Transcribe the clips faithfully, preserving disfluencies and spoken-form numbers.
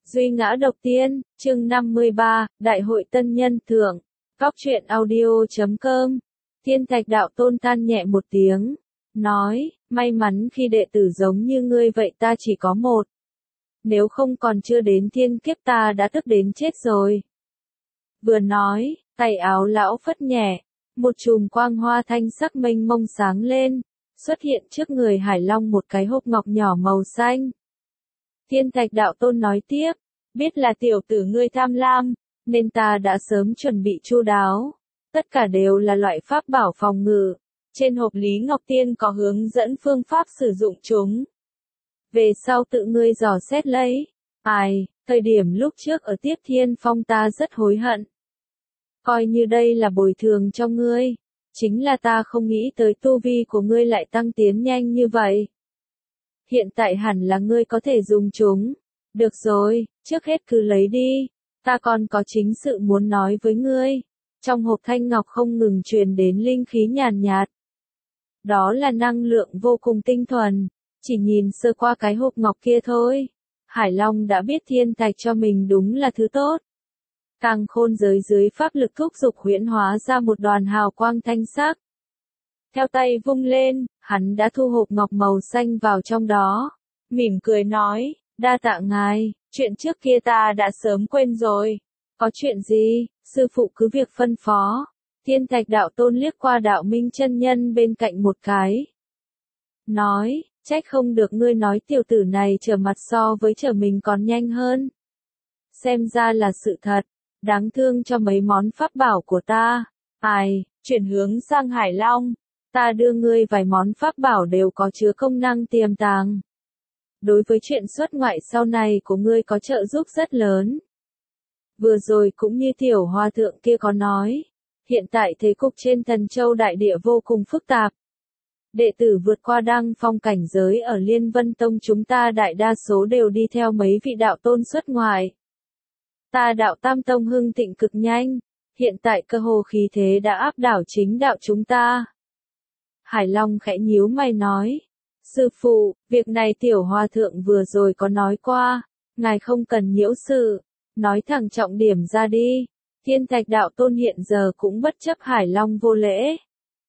Duy ngã độc tiên, chương năm mươi ba, Đại hội Tân Nhân Thượng, Góc truyện audio chấm com. Thiên Thạch Đạo Tôn than nhẹ một tiếng, nói, may mắn khi đệ tử giống như ngươi vậy ta chỉ có một. Nếu không còn chưa đến thiên kiếp ta đã tức đến chết rồi. Vừa nói, tay áo lão phất nhẹ, một chùm quang hoa thanh sắc mênh mông sáng lên, xuất hiện trước người Hải Long một cái hộp ngọc nhỏ màu xanh. Thiên Thạch Đạo Tôn nói tiếp, biết là tiểu tử ngươi tham lam, nên ta đã sớm chuẩn bị chu đáo. Tất cả đều là loại pháp bảo phòng ngự. Trên hộp Lý Ngọc Tiên có hướng dẫn phương pháp sử dụng chúng. Về sau tự ngươi dò xét lấy. Ai, thời điểm lúc trước ở Tiếp Thiên Phong ta rất hối hận. Coi như đây là bồi thường cho ngươi. Chính là ta không nghĩ tới tu vi của ngươi lại tăng tiến nhanh như vậy. Hiện tại hẳn là ngươi có thể dùng chúng. Được rồi, trước hết cứ lấy đi. Ta còn có chính sự muốn nói với ngươi. Trong hộp thanh ngọc không ngừng truyền đến linh khí nhàn nhạt. Đó là năng lượng vô cùng tinh thuần. Chỉ nhìn sơ qua cái hộp ngọc kia thôi. Hải Long đã biết thiên thạch cho mình đúng là thứ tốt. Càng khôn giới dưới pháp lực thúc dục huyễn hóa ra một đoàn hào quang thanh sắc. Theo tay vung lên, hắn đã thu hộp ngọc màu xanh vào trong đó. Mỉm cười nói, đa tạ ngài, chuyện trước kia ta đã sớm quên rồi. Có chuyện gì, sư phụ cứ việc phân phó. Thiên Thạch Đạo Tôn liếc qua Đạo Minh chân nhân bên cạnh một cái. Nói, trách không được ngươi nói tiểu tử này trở mặt so với trở mình còn nhanh hơn. Xem ra là sự thật, đáng thương cho mấy món pháp bảo của ta. Ai, chuyển hướng sang Hải Long. Ta đưa ngươi vài món pháp bảo đều có chứa công năng tiềm tàng. Đối với chuyện xuất ngoại sau này của ngươi có trợ giúp rất lớn. Vừa rồi cũng như tiểu hòa thượng kia có nói, hiện tại thế cục trên Thần Châu đại địa vô cùng phức tạp. Đệ tử vượt qua đăng phong cảnh giới ở Liên Vân Tông chúng ta đại đa số đều đi theo mấy vị đạo tôn xuất ngoại. Ta đạo Tam Tông hưng thịnh cực nhanh, hiện tại cơ hồ khí thế đã áp đảo chính đạo chúng ta. Hải Long khẽ nhíu mày nói, sư phụ, việc này tiểu hòa thượng vừa rồi có nói qua, ngài không cần nhiễu sự, nói thẳng trọng điểm ra đi. Thiên Thạch Đạo Tôn hiện giờ cũng bất chấp Hải Long vô lễ.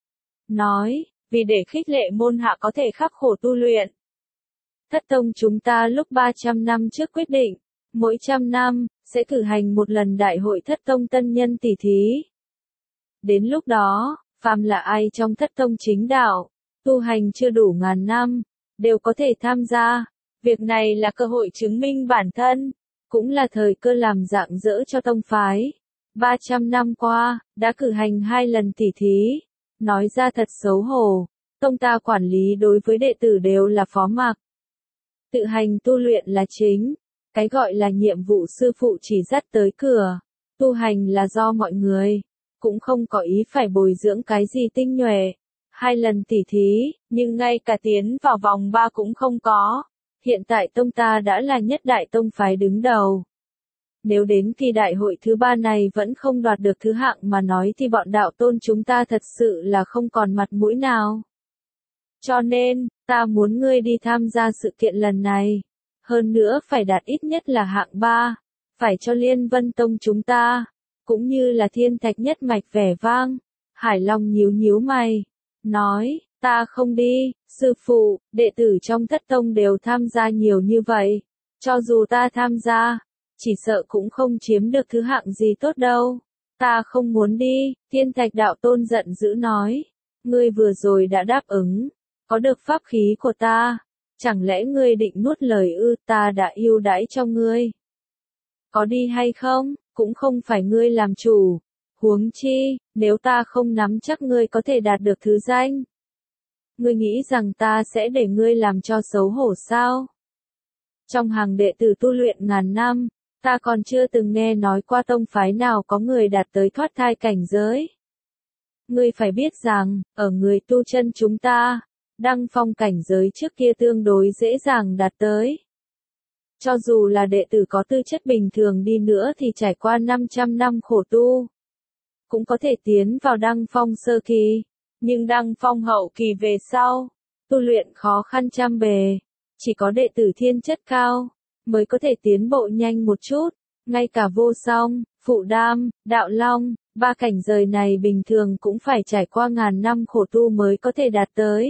Nói, vì để khích lệ môn hạ có thể khắc khổ tu luyện. Thất tông chúng ta lúc ba trăm năm trước quyết định, mỗi trăm năm, sẽ cử hành một lần đại hội thất tông tân nhân tỷ thí. Đến lúc đó, phàm là ai trong thất tông chính đạo, tu hành chưa đủ ngàn năm, đều có thể tham gia. Việc này là cơ hội chứng minh bản thân, cũng là thời cơ làm rạng rỡ cho tông phái. ba trăm năm qua, đã cử hành hai lần tỷ thí. Nói ra thật xấu hổ, tông ta quản lý đối với đệ tử đều là phó mặc. Tự hành tu luyện là chính, cái gọi là nhiệm vụ sư phụ chỉ dắt tới cửa, tu hành là do mọi người, cũng không có ý phải bồi dưỡng cái gì tinh nhuệ. Hai lần tỷ thí, nhưng ngay cả tiến vào vòng ba cũng không có. Hiện tại tông ta đã là nhất đại tông phái đứng đầu. Nếu đến kỳ đại hội thứ ba này vẫn không đoạt được thứ hạng mà nói thì bọn đạo tôn chúng ta thật sự là không còn mặt mũi nào. Cho nên, ta muốn ngươi đi tham gia sự kiện lần này. Hơn nữa phải đạt ít nhất là hạng ba. Phải cho Liên Vân Tông chúng ta, cũng như là Thiên Thạch nhất mạch vẻ vang. Hải Long nhíu nhíu mày, nói, ta không đi, sư phụ, đệ tử trong thất tông đều tham gia nhiều như vậy. Cho dù ta tham gia, chỉ sợ cũng không chiếm được thứ hạng gì tốt đâu. Ta không muốn đi, Thiên Thạch Đạo Tôn giận dữ nói. Ngươi vừa rồi đã đáp ứng, có được pháp khí của ta. Chẳng lẽ ngươi định nuốt lời ư, ta đã ưu đãi cho ngươi. Có đi hay không, cũng không phải ngươi làm chủ. Huống chi, nếu ta không nắm chắc ngươi có thể đạt được thứ danh. Ngươi nghĩ rằng ta sẽ để ngươi làm cho xấu hổ sao? Trong hàng đệ tử tu luyện ngàn năm, ta còn chưa từng nghe nói qua tông phái nào có người đạt tới thoát thai cảnh giới. Ngươi phải biết rằng, ở người tu chân chúng ta, đăng phong cảnh giới trước kia tương đối dễ dàng đạt tới. Cho dù là đệ tử có tư chất bình thường đi nữa thì trải qua năm trăm năm khổ tu, cũng có thể tiến vào đăng phong sơ kỳ, nhưng đăng phong hậu kỳ về sau, tu luyện khó khăn trăm bề, chỉ có đệ tử thiên chất cao, mới có thể tiến bộ nhanh một chút. Ngay cả vô song, phụ đam, đạo long, ba cảnh giới này bình thường cũng phải trải qua ngàn năm khổ tu mới có thể đạt tới.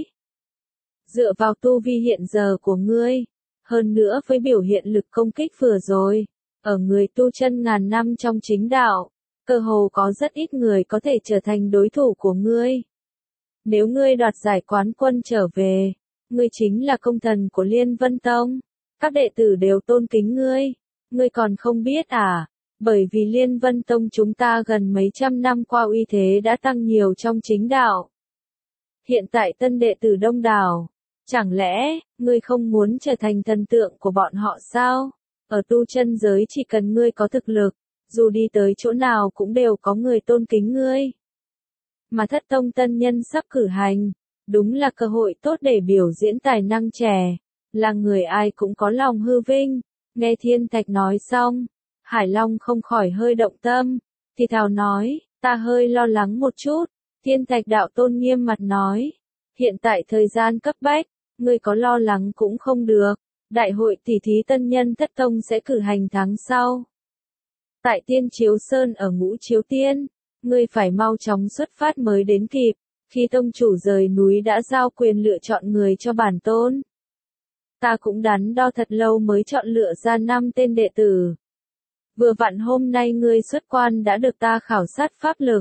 Dựa vào tu vi hiện giờ của ngươi, hơn nữa với biểu hiện lực công kích vừa rồi, ở người tu chân ngàn năm trong chính đạo, cơ hồ có rất ít người có thể trở thành đối thủ của ngươi. Nếu ngươi đoạt giải quán quân trở về, ngươi chính là công thần của Liên Vân Tông, các đệ tử đều tôn kính ngươi, ngươi còn không biết à, bởi vì Liên Vân Tông chúng ta gần mấy trăm năm qua uy thế đã tăng nhiều trong chính đạo. Hiện tại tân đệ tử đông đảo, chẳng lẽ, ngươi không muốn trở thành thần tượng của bọn họ sao? Ở tu chân giới chỉ cần ngươi có thực lực, dù đi tới chỗ nào cũng đều có người tôn kính ngươi. Mà thất tông tân nhân sắp cử hành, đúng là cơ hội tốt để biểu diễn tài năng trẻ, là người ai cũng có lòng hư vinh. Nghe Thiên Thạch nói xong, Hải Long không khỏi hơi động tâm, thì thào nói, ta hơi lo lắng một chút. Thiên Thạch đạo tôn nghiêm mặt nói, hiện tại thời gian cấp bách, ngươi có lo lắng cũng không được, đại hội tỷ thí tân nhân thất tông sẽ cử hành tháng sau. Tại Tiên Chiếu Sơn ở Ngũ Chiếu Tiên, ngươi phải mau chóng xuất phát mới đến kịp, khi tông chủ rời núi đã giao quyền lựa chọn người cho bản tôn. Ta cũng đắn đo thật lâu mới chọn lựa ra năm tên đệ tử. Vừa vặn hôm nay ngươi xuất quan đã được ta khảo sát pháp lực.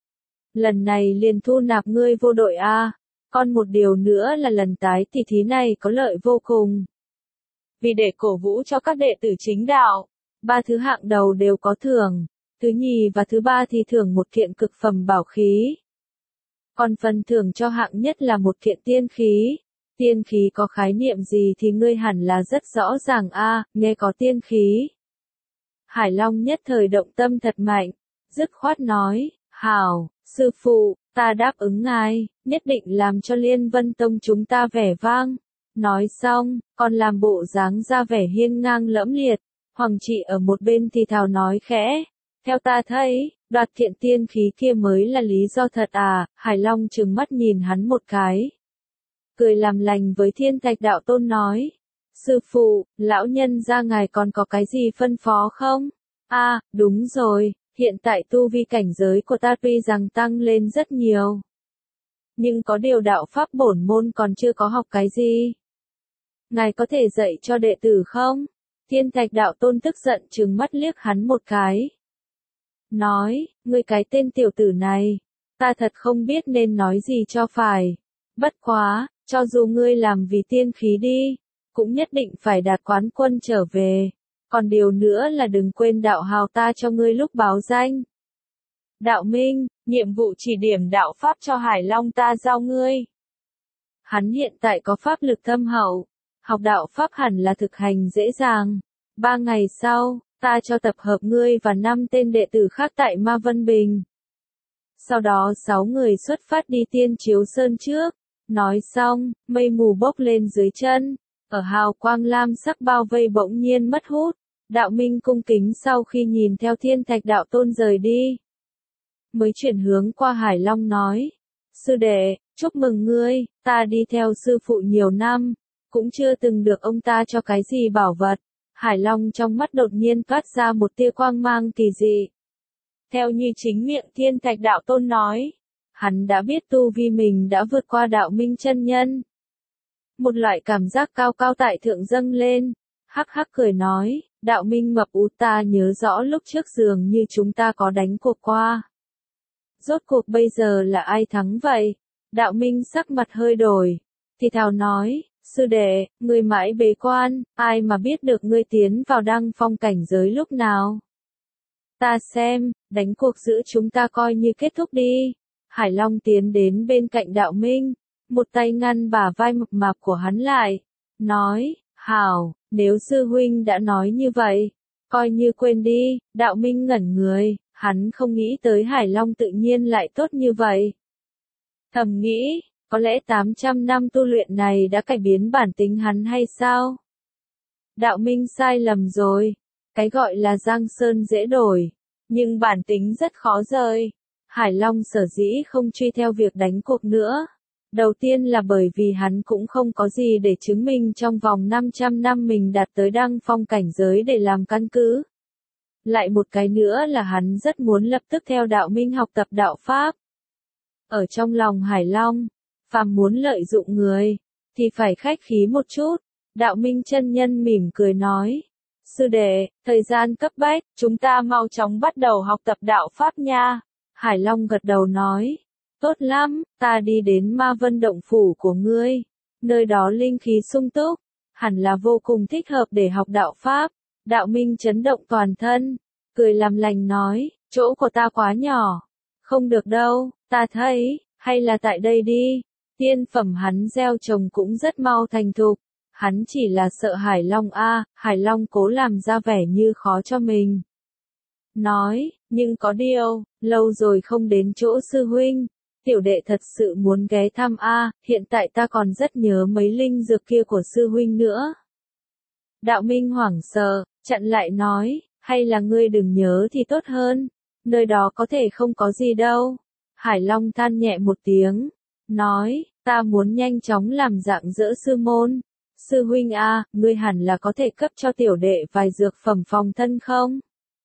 Lần này liền thu nạp ngươi vô đội A, còn một điều nữa là lần tái tỷ thí này có lợi vô cùng. Vì để cổ vũ cho các đệ tử chính đạo, ba thứ hạng đầu đều có thưởng, thứ nhì và thứ ba thì thưởng một kiện cực phẩm bảo khí. Còn phần thưởng cho hạng nhất là một kiện tiên khí. Tiên khí có khái niệm gì thì ngươi hẳn là rất rõ ràng a, nghe có tiên khí. Hải Long nhất thời động tâm thật mạnh, dứt khoát nói, hảo, sư phụ, ta đáp ứng ngài, nhất định làm cho Liên Vân Tông chúng ta vẻ vang. Nói xong, còn làm bộ dáng ra vẻ hiên ngang lẫm liệt, Hoàng Trị ở một bên thì thào nói khẽ, theo ta thấy, đoạt kiện tiên khí kia mới là lý do thật à, Hải Long trừng mắt nhìn hắn một cái. Cười làm lành với Thiên Thạch đạo tôn nói, sư phụ, lão nhân gia ngài còn có cái gì phân phó không? A, à, đúng rồi, hiện tại tu vi cảnh giới của ta tuy rằng tăng lên rất nhiều. Nhưng có điều đạo pháp bổn môn còn chưa có học cái gì. Ngài có thể dạy cho đệ tử không? Thiên Thạch đạo tôn tức giận trừng mắt liếc hắn một cái. Nói, ngươi cái tên tiểu tử này, ta thật không biết nên nói gì cho phải. Bất quá, cho dù ngươi làm vì tiên khí đi, cũng nhất định phải đạt quán quân trở về. Còn điều nữa là đừng quên đạo hào ta cho ngươi lúc báo danh. Đạo Minh, nhiệm vụ chỉ điểm đạo pháp cho Hải Long ta giao ngươi. Hắn hiện tại có pháp lực thâm hậu, học đạo pháp hẳn là thực hành dễ dàng. Ba ngày sau, ta cho tập hợp ngươi và năm tên đệ tử khác tại Ma Vân Bình. Sau đó sáu người xuất phát đi Tiên Chiếu Sơn trước. Nói xong, mây mù bốc lên dưới chân, ở hào quang lam sắc bao vây bỗng nhiên mất hút. Đạo Minh cung kính sau khi nhìn theo Thiên Thạch đạo tôn rời đi, mới chuyển hướng qua Hải Long nói, sư đệ, chúc mừng ngươi, ta đi theo sư phụ nhiều năm, cũng chưa từng được ông ta cho cái gì bảo vật. Hải Long trong mắt đột nhiên toát ra một tia quang mang kỳ dị. Theo như chính miệng Thiên Thạch đạo tôn nói, hắn đã biết tu vi mình đã vượt qua đạo Minh chân nhân. Một loại cảm giác cao cao tại thượng dâng lên, hắc hắc cười nói, đạo Minh mập ú ta nhớ rõ lúc trước dường như chúng ta có đánh cuộc qua. Rốt cuộc bây giờ là ai thắng vậy? Đạo Minh sắc mặt hơi đổi, thì thào nói, sư đệ, ngươi mãi bế quan, ai mà biết được ngươi tiến vào đăng phong cảnh giới lúc nào? Ta xem, đánh cuộc giữa chúng ta coi như kết thúc đi. Hải Long tiến đến bên cạnh đạo Minh, một tay ngăn bả vai mập mạp của hắn lại, nói, hảo, nếu sư huynh đã nói như vậy, coi như quên đi. Đạo Minh ngẩn người, hắn không nghĩ tới Hải Long tự nhiên lại tốt như vậy. Thầm nghĩ, có lẽ tám trăm năm tu luyện này đã cải biến bản tính hắn hay sao? Đạo Minh sai lầm rồi, cái gọi là Giang Sơn dễ đổi, nhưng bản tính rất khó rời. Hải Long sở dĩ không truy theo việc đánh cuộc nữa, Đầu tiên là bởi vì hắn cũng không có gì để chứng minh trong vòng năm trăm năm mình đạt tới đăng phong cảnh giới để làm căn cứ. Lại một cái nữa là hắn rất muốn lập tức theo đạo minh học tập đạo Pháp. Ở trong lòng Hải Long, phàm muốn lợi dụng người, thì phải khách khí một chút. Đạo minh chân nhân mỉm cười nói. Sư đệ, thời gian cấp bách, chúng ta mau chóng bắt đầu học tập đạo Pháp nha. Hải Long gật đầu nói. Tốt lắm, ta đi đến Ma Vân Động Phủ của ngươi. Nơi đó linh khí sung túc, hẳn là vô cùng thích hợp để học đạo Pháp. Đạo minh chấn động toàn thân, cười làm lành nói, chỗ của ta quá nhỏ. Không được đâu, ta thấy, hay là tại đây đi. Tiên phẩm hắn gieo trồng cũng rất mau thành thục. Hắn chỉ là sợ Hải Long a, Hải Long cố làm ra vẻ như khó cho mình. Nói, nhưng có điều, lâu rồi không đến chỗ sư huynh. Tiểu đệ thật sự muốn ghé thăm a, hiện tại ta còn rất nhớ mấy linh dược kia của sư huynh nữa. Đạo minh hoảng sợ, chặn lại nói, hay là ngươi đừng nhớ thì tốt hơn, nơi đó có thể không có gì đâu. Hải Long than nhẹ một tiếng, nói, ta muốn nhanh chóng làm dạng dỡ sư môn. Sư huynh a, ngươi hẳn là có thể cấp cho tiểu đệ vài dược phẩm phòng thân không?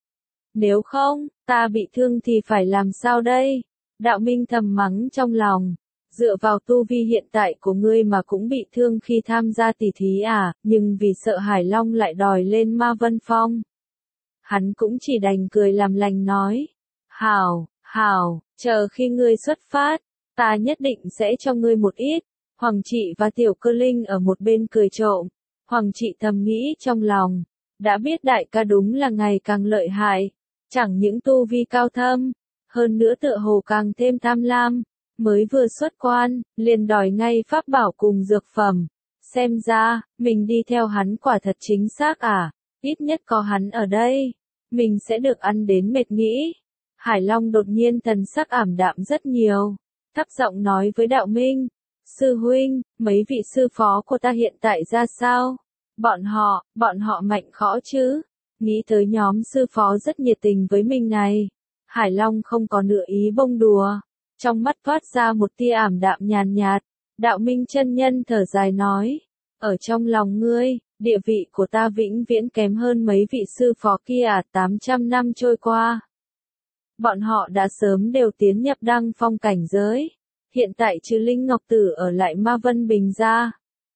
Nếu không, ta bị thương thì phải làm sao đây? Đạo minh thầm mắng trong lòng, dựa vào tu vi hiện tại của ngươi mà cũng bị thương khi tham gia tỷ thí à, nhưng vì sợ Hải Long lại đòi lên Ma Vân Phong. Hắn cũng chỉ đành cười làm lành nói, hảo, hảo, chờ khi ngươi xuất phát, ta nhất định sẽ cho ngươi một ít. Hoàng trị và Tiểu Cơ Linh ở một bên cười trộm, Hoàng trị thầm nghĩ trong lòng, đã biết đại ca đúng là ngày càng lợi hại, chẳng những tu vi cao thâm, hơn nữa tựa hồ càng thêm tham lam, mới vừa xuất quan, liền đòi ngay pháp bảo cùng dược phẩm. Xem ra, mình đi theo hắn quả thật chính xác à, ít nhất có hắn ở đây, mình sẽ được ăn đến mệt nghĩ. Hải Long đột nhiên thần sắc ảm đạm rất nhiều, thấp giọng nói với Đạo Minh, sư huynh, mấy vị sư phó của ta hiện tại ra sao? Bọn họ, bọn họ mạnh khõ chứ? Nghĩ tới nhóm sư phó rất nhiệt tình với mình này. Hải Long không có nửa ý bông đùa, trong mắt thoát ra một tia ảm đạm nhàn nhạt. Đạo Minh chân nhân thở dài nói, ở trong lòng ngươi, địa vị của ta vĩnh viễn kém hơn mấy vị sư phó kia à, tám trăm năm trôi qua. Bọn họ đã sớm đều tiến nhập đăng phong cảnh giới, hiện tại trừ Linh Ngọc Tử ở lại Ma Vân Bình ra.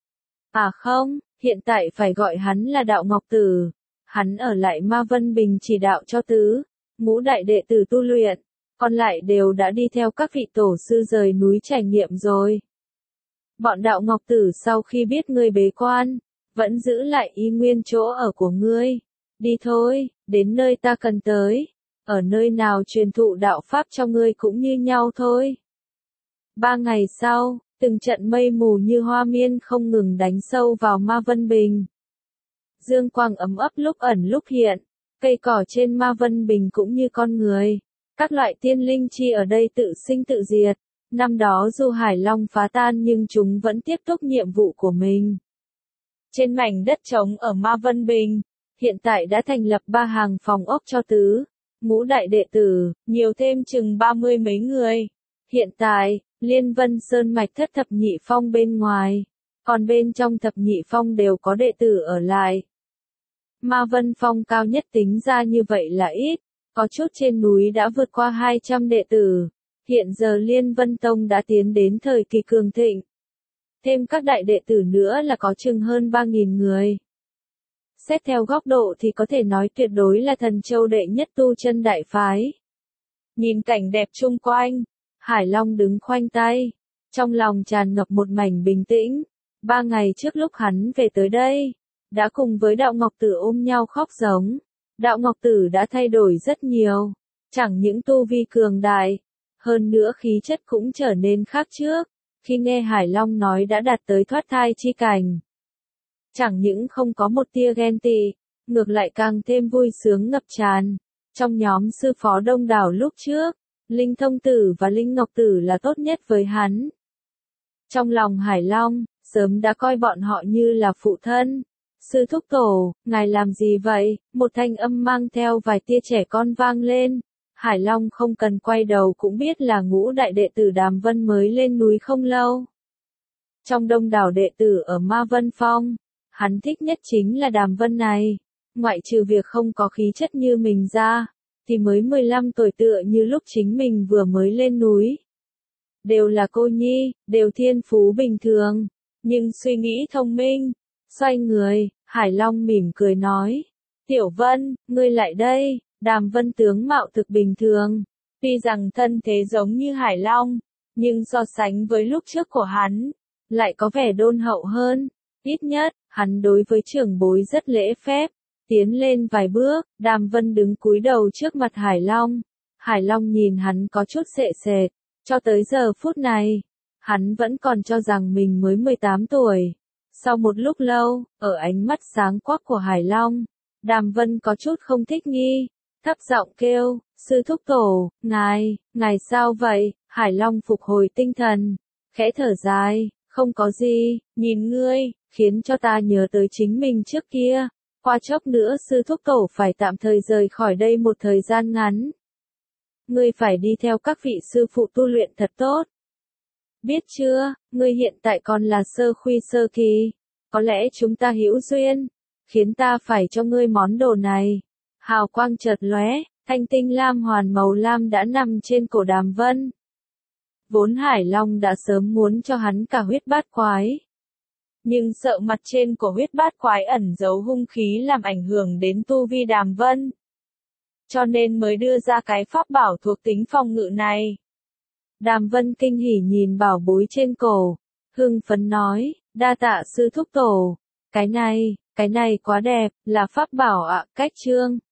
À không, hiện tại phải gọi hắn là Đạo Ngọc Tử, hắn ở lại Ma Vân Bình chỉ đạo cho tứ, ngũ đại đệ tử tu luyện, còn lại đều đã đi theo các vị tổ sư rời núi trải nghiệm rồi. Bọn Đạo Ngọc Tử sau khi biết ngươi bế quan, vẫn giữ lại y nguyên chỗ ở của ngươi. Đi thôi, đến nơi ta cần tới, ở nơi nào truyền thụ đạo pháp cho ngươi cũng như nhau thôi. Ba ngày sau, từng trận mây mù như hoa miên không ngừng đánh sâu vào Ma Vân Bình. Dương quang ấm ấp lúc ẩn lúc hiện, cây cỏ trên Ma Vân Bình cũng như con người. Các loại tiên linh chi ở đây tự sinh tự diệt. Năm đó dù Hải Long phá tan nhưng chúng vẫn tiếp tục nhiệm vụ của mình. Trên mảnh đất trống ở Ma Vân Bình, hiện tại đã thành lập ba hàng phòng ốc cho tứ, ngũ đại đệ tử, nhiều thêm chừng ba mươi mấy người. Hiện tại, Liên Vân Sơn mạch thất thập nhị phong bên ngoài, còn bên trong thập nhị phong đều có đệ tử ở lại. Ma Vân Phong cao nhất tính ra như vậy là ít, có chút trên núi đã vượt qua hai trăm đệ tử. Hiện giờ Liên Vân Tông đã tiến đến thời kỳ cường thịnh. Thêm các đại đệ tử nữa là có chừng hơn ba nghìn người. Xét theo góc độ thì có thể nói tuyệt đối là thần châu đệ nhất tu chân đại phái. Nhìn cảnh đẹp chung quanh, Hải Long đứng khoanh tay, trong lòng tràn ngập một mảnh bình tĩnh. Ba ngày trước lúc hắn về tới đây, đã cùng với Đạo Ngọc Tử ôm nhau khóc giống. Đạo Ngọc Tử đã thay đổi rất nhiều, chẳng những tu vi cường đại, hơn nữa khí chất cũng trở nên khác trước, khi nghe Hải Long nói đã đạt tới thoát thai chi cảnh. Chẳng những không có một tia ghen tị, ngược lại càng thêm vui sướng ngập tràn. Trong nhóm sư phó đông đảo lúc trước, Linh Thông Tử và Linh Ngọc Tử là tốt nhất với hắn. Trong lòng Hải Long, sớm đã coi bọn họ như là phụ thân. Sư thúc tổ, ngài làm gì vậy? Một thanh âm mang theo vài tia trẻ con vang lên. Hải Long không cần quay đầu cũng biết là ngũ đại đệ tử Đàm Vân mới lên núi không lâu. Trong đông đảo đệ tử ở Ma Vân Phong, hắn thích nhất chính là Đàm Vân này. Ngoại trừ việc không có khí chất như mình ra, thì mới mười lăm tuổi tựa như lúc chính mình vừa mới lên núi. Đều là cô nhi, đều thiên phú bình thường, nhưng suy nghĩ thông minh. Xoay người, Hải Long mỉm cười nói. Tiểu Vân, ngươi lại đây. Đàm Vân tướng mạo thực bình thường. Tuy rằng thân thế giống như Hải Long, nhưng so sánh với lúc trước của hắn, lại có vẻ đôn hậu hơn. Ít nhất, hắn đối với trưởng bối rất lễ phép. Tiến lên vài bước, Đàm Vân đứng cúi đầu trước mặt Hải Long. Hải Long nhìn hắn có chút sệ sệt. Cho tới giờ phút này, hắn vẫn còn cho rằng mình mới mười tám tuổi. Sau một lúc lâu, ở ánh mắt sáng quắc của Hải Long, Đàm Vân có chút không thích nghi, thấp giọng kêu, sư thúc tổ, ngài, ngài sao vậy? Hải Long phục hồi tinh thần, khẽ thở dài, không có gì, nhìn ngươi, khiến cho ta nhớ tới chính mình trước kia. Qua chốc nữa sư thúc tổ phải tạm thời rời khỏi đây một thời gian ngắn. Ngươi phải đi theo các vị sư phụ tu luyện thật tốt. Biết chưa, ngươi hiện tại còn là sơ khuy sơ kỳ. Có lẽ chúng ta hữu duyên, khiến ta phải cho ngươi món đồ này. Hào quang chợt lóe, thanh tinh lam hoàn màu lam đã nằm trên cổ Đàm Vân. Vốn Hải Long đã sớm muốn cho hắn cả huyết bát quái. Nhưng sợ mặt trên của huyết bát quái ẩn giấu hung khí làm ảnh hưởng đến tu vi Đàm Vân. Cho nên mới đưa ra cái pháp bảo thuộc tính phòng ngự này. Đàm Vân kinh hỉ nhìn bảo bối trên cổ, hưng phấn nói, đa tạ sư thúc tổ, cái này, cái này quá đẹp, là pháp bảo ạ, cách trương.